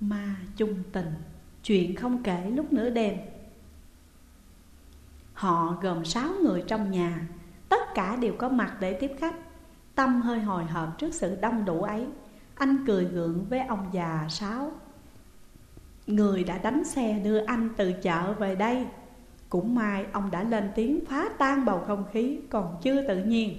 Ma chung tình, chuyện không kể lúc nửa đêm. Họ gồm 6 người trong nhà, tất cả đều có mặt để tiếp khách. Tâm hơi hồi hộp trước sự đông đủ ấy. Anh cười gượng với ông già Sáu, người đã đánh xe đưa anh từ chợ về đây. Cũng may ông đã lên tiếng phá tan bầu không khí còn chưa tự nhiên.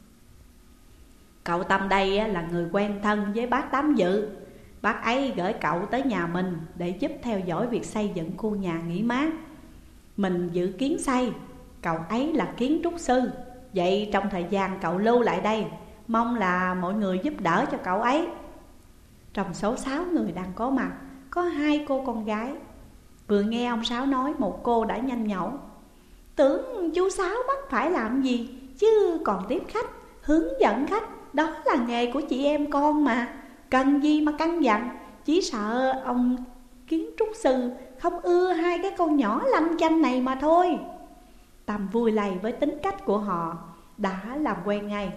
Cậu Tâm đây là người quen thân với bác Tám Dự. Bác ấy gửi cậu tới nhà mình để giúp theo dõi việc xây dựng khu nhà nghỉ mát. Mình dự kiến xây, cậu ấy là kiến trúc sư. Vậy trong thời gian cậu lưu lại đây, mong là mọi người giúp đỡ cho cậu ấy. Trong số 6 người đang có mặt, có 2 cô con gái. Vừa nghe ông Sáu nói, một cô đã nhanh nhẩu: tưởng chú Sáu bắt phải làm gì, chứ còn tiếp khách, hướng dẫn khách, đó là nghề của chị em con mà. Cần gì mà căn dặn, chỉ sợ ông kiến trúc sư không ưa 2 cái con nhỏ lanh chanh này mà thôi. Tâm vui lây với tính cách của họ, đã làm quen ngay.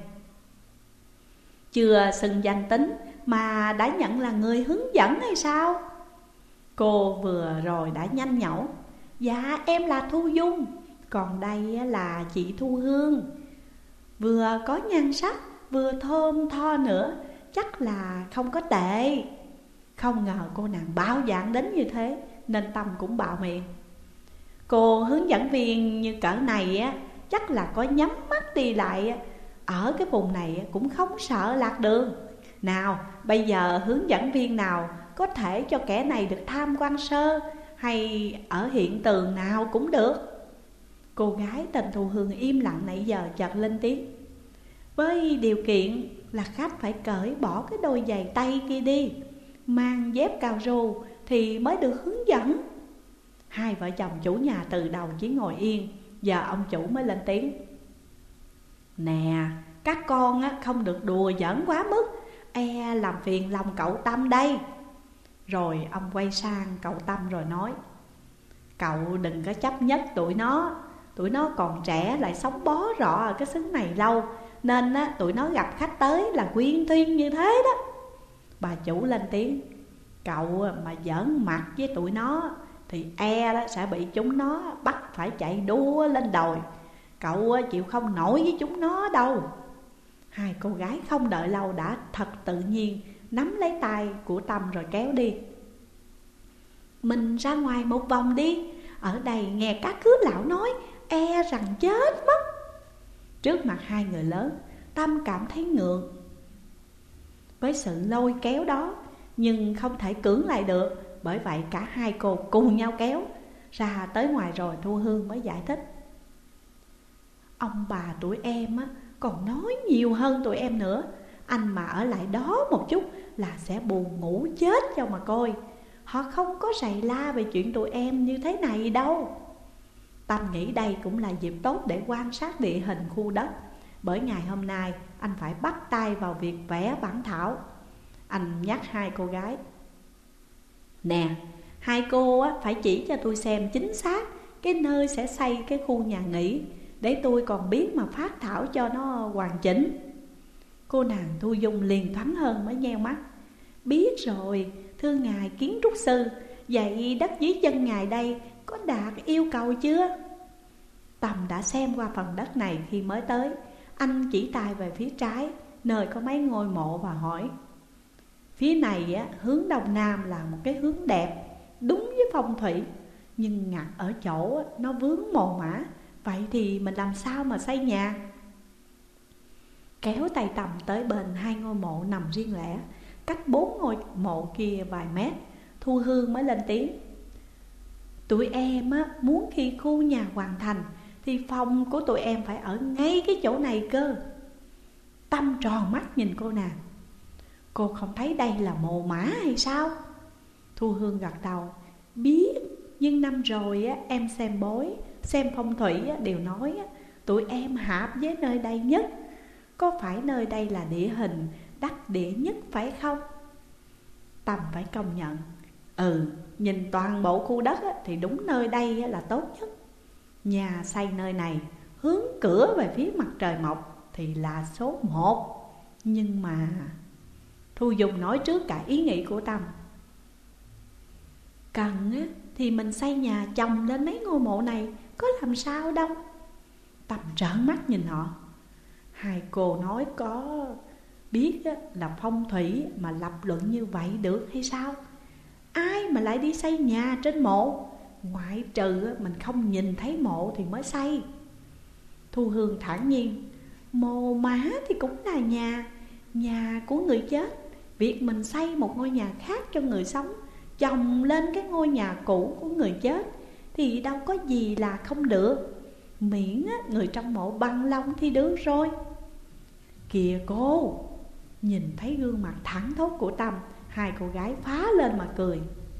Chưa xưng danh tính mà đã nhận là người hướng dẫn hay sao? Cô vừa rồi đã nhanh nhẩu: dạ em là Thu Dung, còn đây là chị Thu Hương. Vừa có nhan sắc, vừa thơm tho nữa, chắc là không có tệ. Không ngờ cô nàng bạo dạn đến như thế, nên Tâm cũng bạo miệng: cô hướng dẫn viên như cỡ này á, chắc là có nhắm mắt đi lại ở cái vùng này cũng không sợ lạc đường. Nào bây giờ hướng dẫn viên nào có thể cho kẻ này được tham quan sơ, hay ở hiện tường nào cũng được. Cô gái tên Thu Hương im lặng nãy giờ chợt lên tiếng: với điều kiện là khách phải cởi bỏ cái đôi giày tay kia đi, mang dép cao su thì mới được hướng dẫn. 2 vợ chồng chủ nhà từ đầu chỉ ngồi yên, giờ ông chủ mới lên tiếng: nè, các con không được đùa giỡn quá mức, làm phiền lòng cậu Tâm đây. Rồi ông quay sang cậu Tâm rồi nói: cậu đừng có chấp nhất tụi nó còn trẻ, lại sống bó rọ ở cái xứ này lâu, nên tụi nó gặp khách tới là quyên thuyên như thế đó. Bà chủ lên tiếng: cậu mà giỡn mặt với tụi nó thì sẽ bị chúng nó bắt phải chạy đua lên đồi. Cậu chịu không nổi với chúng nó đâu. 2 cô gái không đợi lâu đã thật tự nhiên nắm lấy tay của Tâm rồi kéo đi. Mình ra ngoài một vòng đi, ở đây nghe các khứa lão nói rằng chết mất. Trước mặt 2 người lớn, Tâm cảm thấy ngượng với sự lôi kéo đó, nhưng không thể cưỡng lại được. Bởi vậy cả 2 cô cùng nhau kéo ra tới ngoài. Rồi Thu Hương mới giải thích: ông bà tụi em còn nói nhiều hơn tụi em nữa. Anh mà ở lại đó một chút là sẽ buồn ngủ chết cho mà coi. Họ không có rầy la về chuyện tụi em như thế này đâu. Tâm nghĩ đây cũng là dịp tốt để quan sát địa hình khu đất, bởi ngày hôm nay anh phải bắt tay vào việc vẽ bản thảo. Anh nhắc 2 cô gái: nè, 2 cô phải chỉ cho tôi xem chính xác cái nơi sẽ xây cái khu nhà nghỉ, để tôi còn biết mà phát thảo cho nó hoàn chỉnh. Cô nàng Thu Dung liền thoáng hơn mới nheo mắt: biết rồi, thưa ngài kiến trúc sư, vậy đất dưới chân ngài đây có đạt yêu cầu chưa? Tâm đã xem qua phần đất này khi mới tới. Anh chỉ tay về phía trái, nơi có mấy ngôi mộ và hỏi: phía này hướng đông nam là một cái hướng đẹp, đúng với phong thủy, nhưng ngặt ở chỗ nó vướng mồ mả. Vậy thì mình làm sao mà xây nhà? Kéo tay Tâm tới bên 2 ngôi mộ nằm riêng lẻ, cách 4 ngôi mộ kia vài mét, Thu Hương mới lên tiếng: tụi em muốn khi khu nhà hoàn thành thì phòng của tụi em phải ở ngay cái chỗ này cơ. Tâm tròn mắt nhìn cô nàng: cô không thấy đây là mồ mả hay sao? Thu Hương gật đầu: biết, nhưng năm rồi em xem bói, xem phong thủy đều nói tụi em hợp với nơi đây nhất. Có phải nơi đây là địa hình đắc địa nhất phải không? Tâm phải công nhận: nhìn toàn bộ khu đất thì đúng nơi đây là tốt nhất. Nhà xây nơi này hướng cửa về phía mặt trời mọc thì là số 1. Nhưng mà Thu Dung nói trước cả ý nghĩ của Tâm: Cần á, thì mình xây nhà chồng lên mấy ngôi mộ này, có làm sao đâu. Tâm trợn mắt nhìn họ. Hai cô nói có biết á, là phong thủy mà lập luận như vậy được hay sao? Ai mà lại đi xây nhà trên mộ? Ngoại trừ á, mình không nhìn thấy mộ thì mới xây. Thu Hương thản nhiên. Mồ mả thì cũng là nhà của người chết. Việc mình xây một ngôi nhà khác cho người sống, chồng lên cái ngôi nhà cũ của người chết, thì đâu có gì là không được. Miễn á, người trong mộ bằng lòng thì được rồi. Kìa cô! Nhìn thấy gương mặt thẳng thốt của Tâm, hai cô gái phá lên mà cười.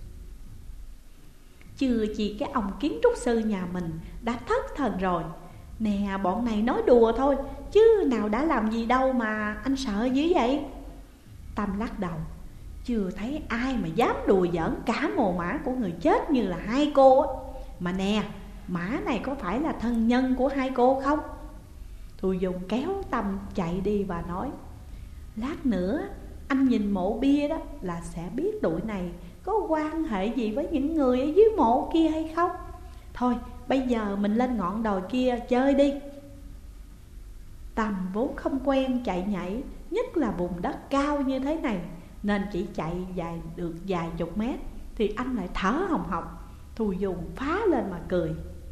Chưa chỉ cái ông kiến trúc sư nhà mình đã thất thần rồi. Nè, bọn này nói đùa thôi, chứ nào đã làm gì đâu mà anh sợ dữ vậy. Tâm lắc đầu. Chưa thấy ai mà dám đùa giỡn cả mồ mả của người chết như là hai cô á. Mà nè, mã này có phải là thân nhân của hai cô không? Thu Dung kéo Tâm chạy đi và nói. Lát nữa anh nhìn mộ bia đó là sẽ biết tụi này có quan hệ gì với những người ở dưới mộ kia hay không. Thôi bây giờ mình lên ngọn đồi kia chơi đi. Tâm vốn không quen chạy nhảy, nhất là vùng đất cao như thế này, nên chỉ chạy được vài chục mét thì anh lại thở hồng hộc. Thu Dung phá lên mà cười.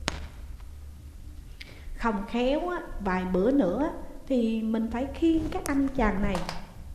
Không khéo á, vài bữa nữa thì mình phải khiêng các anh chàng này.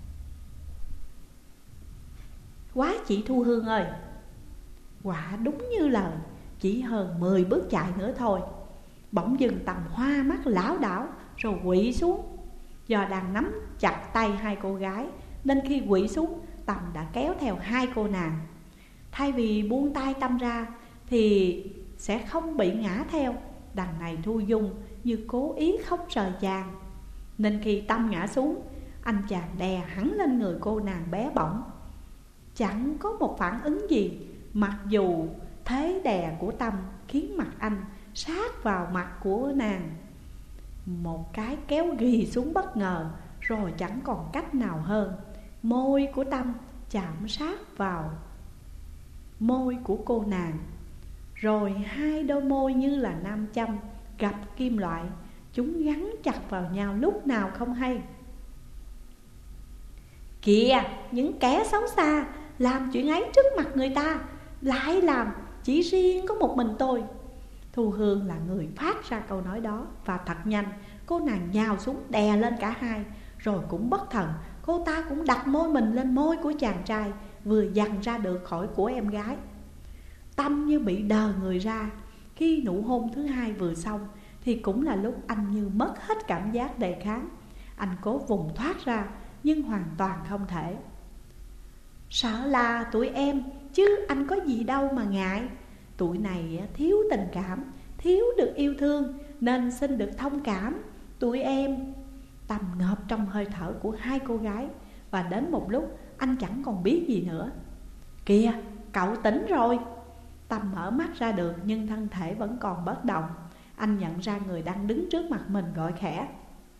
Quá chị Thu Hương ơi! Quả đúng như lời, chỉ hơn 10 bước chạy nữa thôi. Bỗng dưng Tâm hoa mắt lảo đảo rồi quỵ xuống. Do đang nắm chặt tay hai cô gái nên khi quỵ xuống, Tâm đã kéo theo hai cô nàng. Thay vì buông tay Tâm ra thì sẽ không bị ngã theo, đằng này Thu Dung như cố ý không rời chàng. Nên khi Tâm ngã xuống, anh chàng đè hẳn lên người cô nàng bé bỏng. Chẳng có một phản ứng gì, mặc dù thế đè của Tâm khiến mặt anh sát vào mặt của nàng. Một cái kéo ghì xuống bất ngờ, rồi chẳng còn cách nào hơn. Môi của Tâm chạm sát vào môi của cô nàng, rồi hai đôi môi như là nam châm gặp kim loại. Chúng gắn chặt vào nhau lúc nào không hay. Kìa, những kẻ xấu xa làm chuyện ấy trước mặt người ta, lại làm chỉ riêng có một mình tôi. Thu Hương là người phát ra câu nói đó. Và thật nhanh, cô nàng nhào xuống đè lên cả hai. Rồi cũng bất thần, cô ta cũng đặt môi mình lên môi của chàng trai vừa dằn ra được khỏi của em gái. Tâm như bị đờ người ra. Khi nụ hôn thứ hai vừa xong thì cũng là lúc anh như mất hết cảm giác đề kháng. Anh cố vùng thoát ra nhưng hoàn toàn không thể. Sợ là tụi em, chứ anh có gì đâu mà ngại. Tụi này thiếu tình cảm, thiếu được yêu thương, nên xin được thông cảm. Tụi em. Tâm ngợp trong hơi thở của hai cô gái. Và đến một lúc anh chẳng còn biết gì nữa. Kìa, cậu tỉnh rồi. Tâm mở mắt ra được nhưng thân thể vẫn còn bất động. Anh nhận ra người đang đứng trước mặt mình, gọi khẽ.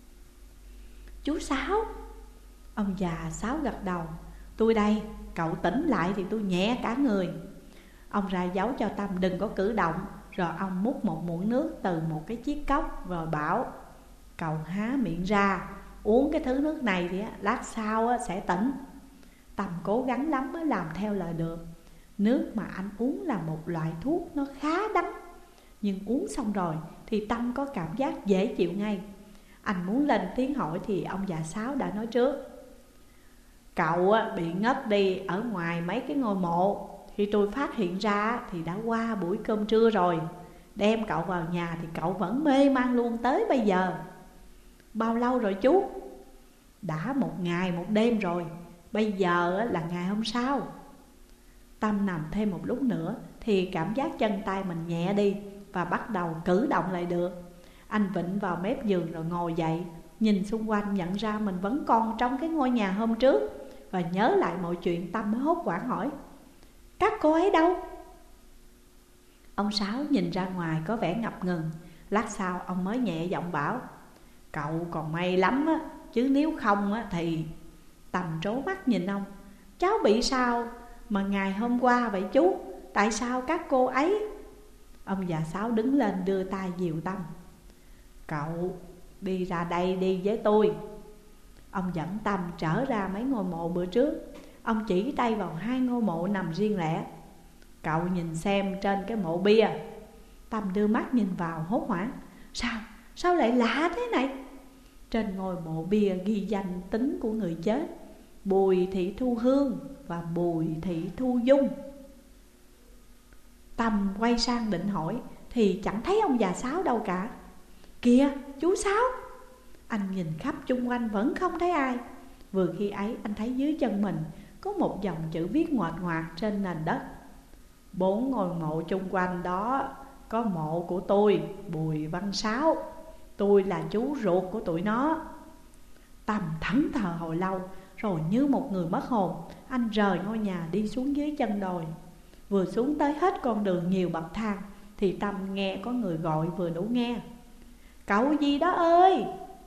Chú Sáu. Ông già Sáu gật đầu. Tôi đây, cậu tỉnh lại thì tôi nhẹ cả người. Ông ra dấu cho Tâm đừng có cử động. Rồi ông múc một muỗng nước từ một cái chiếc cốc, rồi bảo cậu há miệng ra, uống cái thứ nước này thì lát sau sẽ tỉnh. Tâm cố gắng lắm mới làm theo lời được. Nước mà anh uống là một loại thuốc nó khá đắng, nhưng uống xong rồi thì Tâm có cảm giác dễ chịu ngay. Anh muốn lên tiếng hỏi thì ông già Sáu đã nói trước. Cậu bị ngất đi ở ngoài mấy cái ngôi mộ. Khi tôi phát hiện ra thì đã qua buổi cơm trưa rồi. Đem cậu vào nhà thì cậu vẫn mê man luôn tới bây giờ. Bao lâu rồi chú? Đã 1 ngày 1 đêm rồi. Bây giờ là ngày hôm sau. Tâm nằm thêm một lúc nữa thì cảm giác chân tay mình nhẹ đi và bắt đầu cử động lại được. Anh vịnh vào mép giường rồi ngồi dậy, nhìn xung quanh nhận ra mình vẫn còn trong cái ngôi nhà hôm trước. Và nhớ lại mọi chuyện, Tâm mới hốt hoảng hỏi. Các cô ấy đâu? Ông Sáu nhìn ra ngoài có vẻ ngập ngừng. Lát sau ông mới nhẹ giọng bảo. Cậu còn may lắm á, chứ nếu không á thì... Tâm trố mắt nhìn ông. Cháu bị sao mà ngày hôm qua vậy chú? tại sao các cô ấy? Ông già Sáu đứng lên đưa tay dìu Tâm. Cậu đi ra đây đi với tôi. Ông dẫn Tâm trở ra mấy ngôi mộ bữa trước. Ông chỉ tay vào 2 ngôi mộ nằm riêng lẻ. Cậu nhìn xem trên cái mộ bia. Tâm đưa mắt nhìn vào hốt hoảng. Sao lại lạ thế này? Trên ngôi mộ bia ghi danh tính của người chết: Bùi Thị Thu Hương và Bùi Thị Thu Dung. Tâm quay sang định hỏi thì chẳng thấy ông già Sáu đâu cả. Kìa chú Sáu! Anh nhìn khắp chung quanh vẫn không thấy ai. Vừa khi ấy anh thấy dưới chân mình có một dòng chữ viết ngoạch ngoạc trên nền đất: 4 ngôi mộ chung quanh đó có mộ của tôi, Bùi Văn Sáu. Tôi là chú ruột của tụi nó. Tâm thẫn thờ hồi lâu, rồi như một người mất hồn, anh rời ngôi nhà đi xuống dưới chân đồi. Vừa xuống tới hết con đường nhiều bậc thang thì Tâm nghe có người gọi vừa đủ nghe: Cậu gì đó ơi!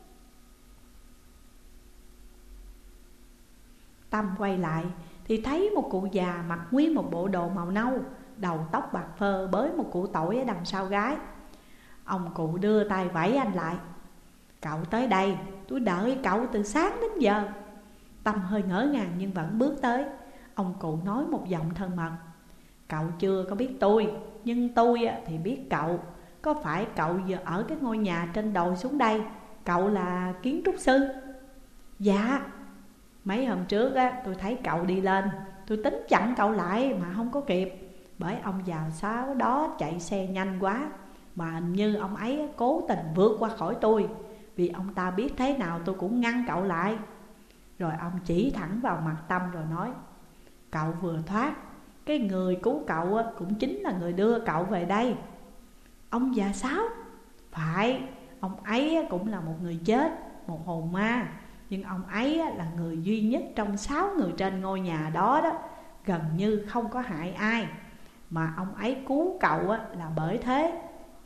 Tâm quay lại thì thấy một cụ già mặc nguyên một bộ đồ màu nâu, đầu tóc bạc phơ, bới một củ tỏi ở đằng sau gái. Ông cụ đưa tay vẫy anh lại: Cậu tới đây, tôi đợi cậu từ sáng đến giờ. Tâm hơi ngỡ ngàng nhưng vẫn bước tới. Ông cụ nói một giọng thân mật: Cậu chưa có biết tôi, nhưng tôi thì biết cậu. Có phải cậu vừa ở cái ngôi nhà trên đồi xuống đây? Cậu là kiến trúc sư? Dạ. Mấy hôm trước tôi thấy cậu đi lên, tôi tính chặn cậu lại mà không có kịp, bởi ông già Sáu đó chạy xe nhanh quá. Mà hình như ông ấy cố tình vượt qua khỏi tôi, vì ông ta biết thế nào tôi cũng ngăn cậu lại. Rồi ông chỉ thẳng vào mặt Tâm rồi nói: Cậu vừa thoát, cái người cứu cậu cũng chính là người đưa cậu về đây. Ông già Sáu? Phải, ông ấy cũng là một người chết, một hồn ma. Nhưng ông ấy là người duy nhất trong 6 người trên ngôi nhà đó gần như không có hại ai. Mà ông ấy cứu cậu là bởi thế.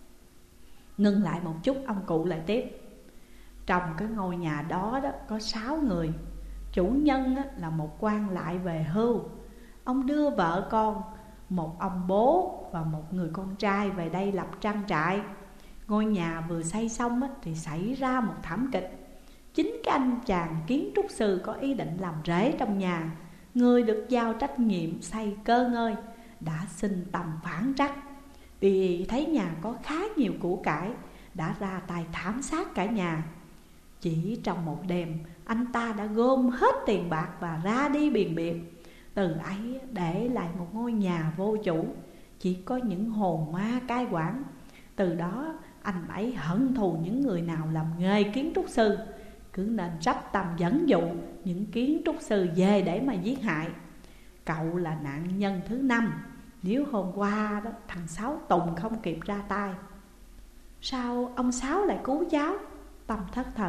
Ngưng lại một chút, ông cụ lại tiếp: Trong cái ngôi nhà đó có 6 người. Chủ nhân là một quan lại về hưu. Ông đưa vợ con, một ông bố và một người con trai về đây lập trang trại. Ngôi nhà vừa xây xong thì xảy ra một thảm kịch. Chính cái anh chàng kiến trúc sư có ý định làm rễ trong nhà, người được giao trách nhiệm xây cơ ngơi, đã sinh tầm phản trắc. Vì thấy nhà có khá nhiều của cải, đã ra tay thảm sát cả nhà. Chỉ trong một đêm, anh ta đã gom hết tiền bạc và ra đi biền biệt. Từ ấy để lại một ngôi nhà vô chủ, chỉ có những hồn ma cai quản. Từ đó anh ấy hận thù những người nào làm nghề kiến trúc sư, cứ nên rắp tâm dẫn dụ những kiến trúc sư về để mà giết hại. Cậu là nạn nhân thứ 5. Nếu hôm qua thằng Sáu Tùng không kịp ra tay. Sao ông Sáu lại cứu cháu? Tâm thất thần.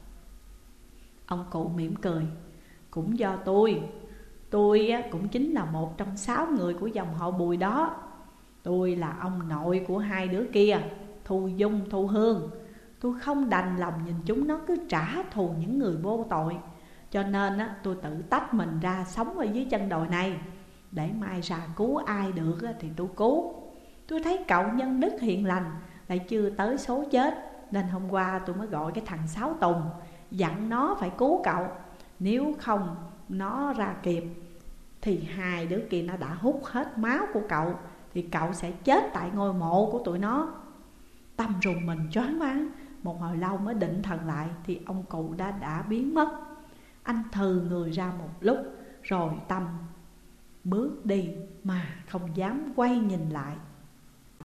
Ông cụ mỉm cười: Cũng do tôi cũng chính là một trong 6 người của dòng họ Bùi đó. Tôi là ông nội của 2 đứa kia, Thu Dung, Thu Hương. Tôi không đành lòng nhìn chúng nó cứ trả thù những người vô tội, cho nên tôi tự tách mình ra sống ở dưới chân đồi này. Để mai ra cứu ai được thì tôi cứu. Tôi thấy cậu nhân đức hiền lành lại chưa tới số chết, nên hôm qua tôi mới gọi cái thằng Sáu Tùng, dặn nó phải cứu cậu. Nếu không nó ra kịp thì 2 đứa kia nó đã hút hết máu của cậu, thì cậu sẽ chết tại ngôi mộ của tụi nó. Tâm rùng mình choáng váng, một hồi lâu mới định thần lại thì ông cụ đã biến mất. Anh thừ người ra một lúc, rồi Tâm bước đi mà không dám quay nhìn lại.